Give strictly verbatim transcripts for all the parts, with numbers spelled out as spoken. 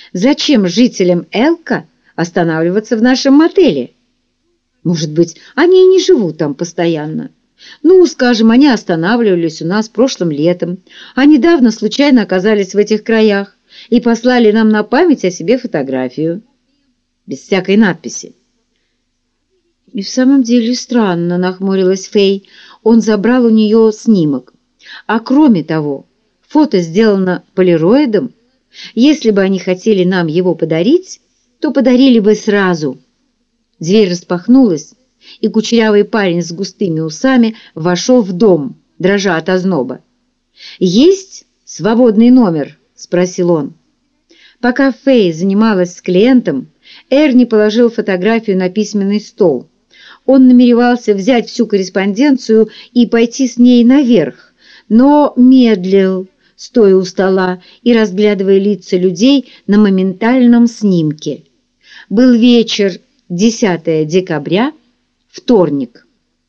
Зачем жителям Элка останавливаться в нашем мотеле? Может быть, они и не живут там постоянно. Ну, скажем, они останавливались у нас прошлым летом, а недавно случайно оказались в этих краях и послали нам на память о себе фотографию. Без всякой надписи. И в самом деле странно, нахмурилась Фэй. Он забрал у нее снимок. А кроме того, фото сделано полироидом. Если бы они хотели нам его подарить, то подарили бы сразу. Дверь распахнулась, и кучерявый парень с густыми усами вошел в дом, дрожа от озноба. «Есть свободный номер?» – спросил он. Пока Фэй занималась с клиентом, Эрни положил фотографию на письменный стол. Он намеревался взять всю корреспонденцию и пойти с ней наверх, но медлил, стоя у стола и разглядывая лица людей на моментальном снимке. Был вечер, десятое декабря, вторник.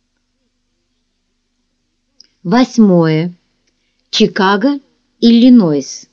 Восьмое. Чикаго, Иллинойс.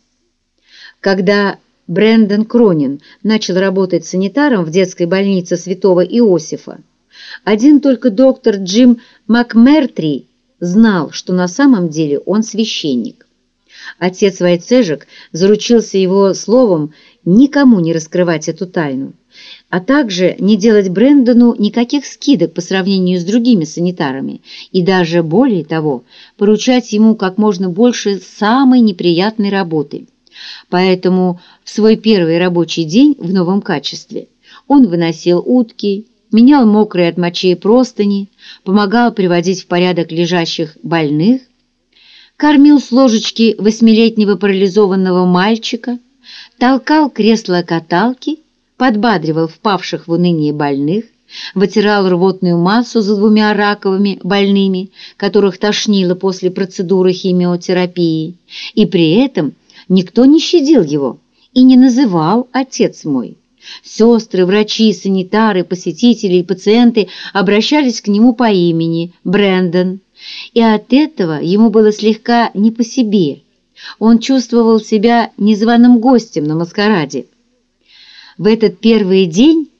Когда Брэндон Кронин начал работать санитаром в детской больнице Святого Иосифа, один только доктор Джим МакМертри знал, что на самом деле он священник. Отец Вайцежек заручился его словом никому не раскрывать эту тайну, а также не делать Брэндону никаких скидок по сравнению с другими санитарами и даже, более того, поручать ему как можно больше самой неприятной работы. Поэтому в свой первый рабочий день в новом качестве он выносил утки, менял мокрые от мочи простыни, помогал приводить в порядок лежащих больных, кормил с ложечки восьмилетнего парализованного мальчика, толкал кресло-каталки, подбадривал впавших в уныние больных, вытирал рвотную массу за двумя раковыми больными, которых тошнило после процедуры химиотерапии, и при этом никто не щадил его и не называл «отец мой». Сестры, врачи, санитары, посетители и пациенты обращались к нему по имени Брэндон, и от этого ему было слегка не по себе. Он чувствовал себя незваным гостем на маскараде. В этот первый день,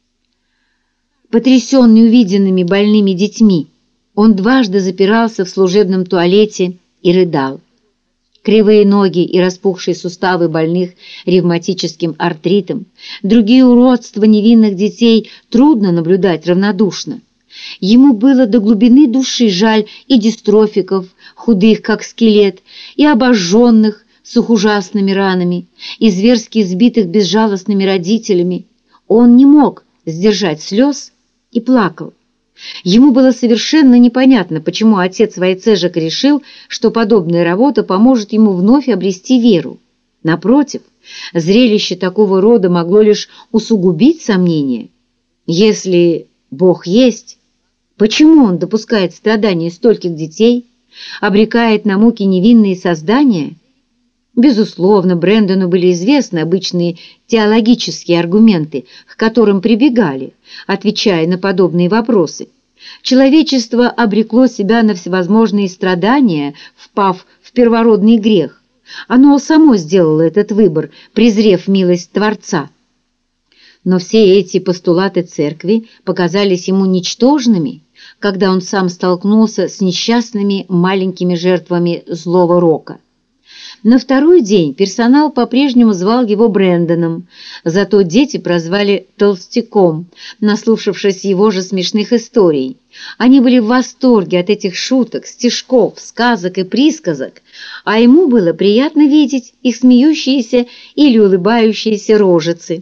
потрясенный увиденными больными детьми, он дважды запирался в служебном туалете и рыдал. Кривые ноги и распухшие суставы больных ревматическим артритом, другие уродства невинных детей трудно наблюдать равнодушно. Ему было до глубины души жаль и дистрофиков, худых как скелет, и обожженных с их ужасными ранами, и зверски избитых безжалостными родителями. Он не мог сдержать слез и плакал. Ему было совершенно непонятно, почему отец Вайцежек решил, что подобная работа поможет ему вновь обрести веру. Напротив, зрелище такого рода могло лишь усугубить сомнения. Если Бог есть, почему Он допускает страдания стольких детей, обрекает на муки невинные создания? Безусловно, Брэндону были известны обычные теологические аргументы, к которым прибегали, отвечая на подобные вопросы. Человечество обрекло себя на всевозможные страдания, впав в первородный грех. Оно само сделало этот выбор, презрев милость Творца. Но все эти постулаты церкви показались ему ничтожными, когда он сам столкнулся с несчастными маленькими жертвами злого рока. На второй день персонал по-прежнему звал его Брэндоном, зато дети прозвали «толстяком», наслушавшись его же смешных историй. Они были в восторге от этих шуток, стишков, сказок и присказок, а ему было приятно видеть их смеющиеся или улыбающиеся рожицы.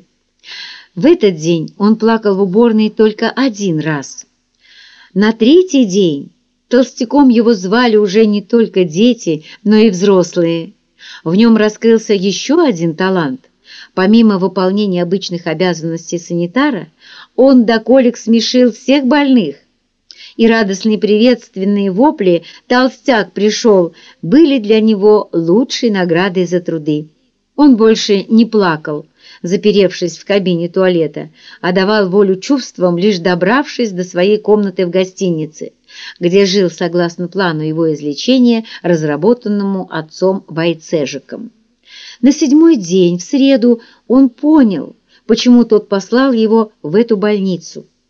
В этот день он плакал в уборной только один раз. На третий день толстяком его звали уже не только дети, но и взрослые. В нем раскрылся еще один талант. Помимо выполнения обычных обязанностей санитара, он до колик смешил всех больных. И радостные приветственные вопли «Толстяк пришел» были для него лучшей наградой за труды. Он больше не плакал, заперевшись в кабине туалета, а давал волю чувствам, лишь добравшись до своей комнаты в гостинице, где жил согласно плану его излечения, разработанному отцом Вайцежеком. На седьмой день, в среду, он понял, почему тот послал его в эту больницу.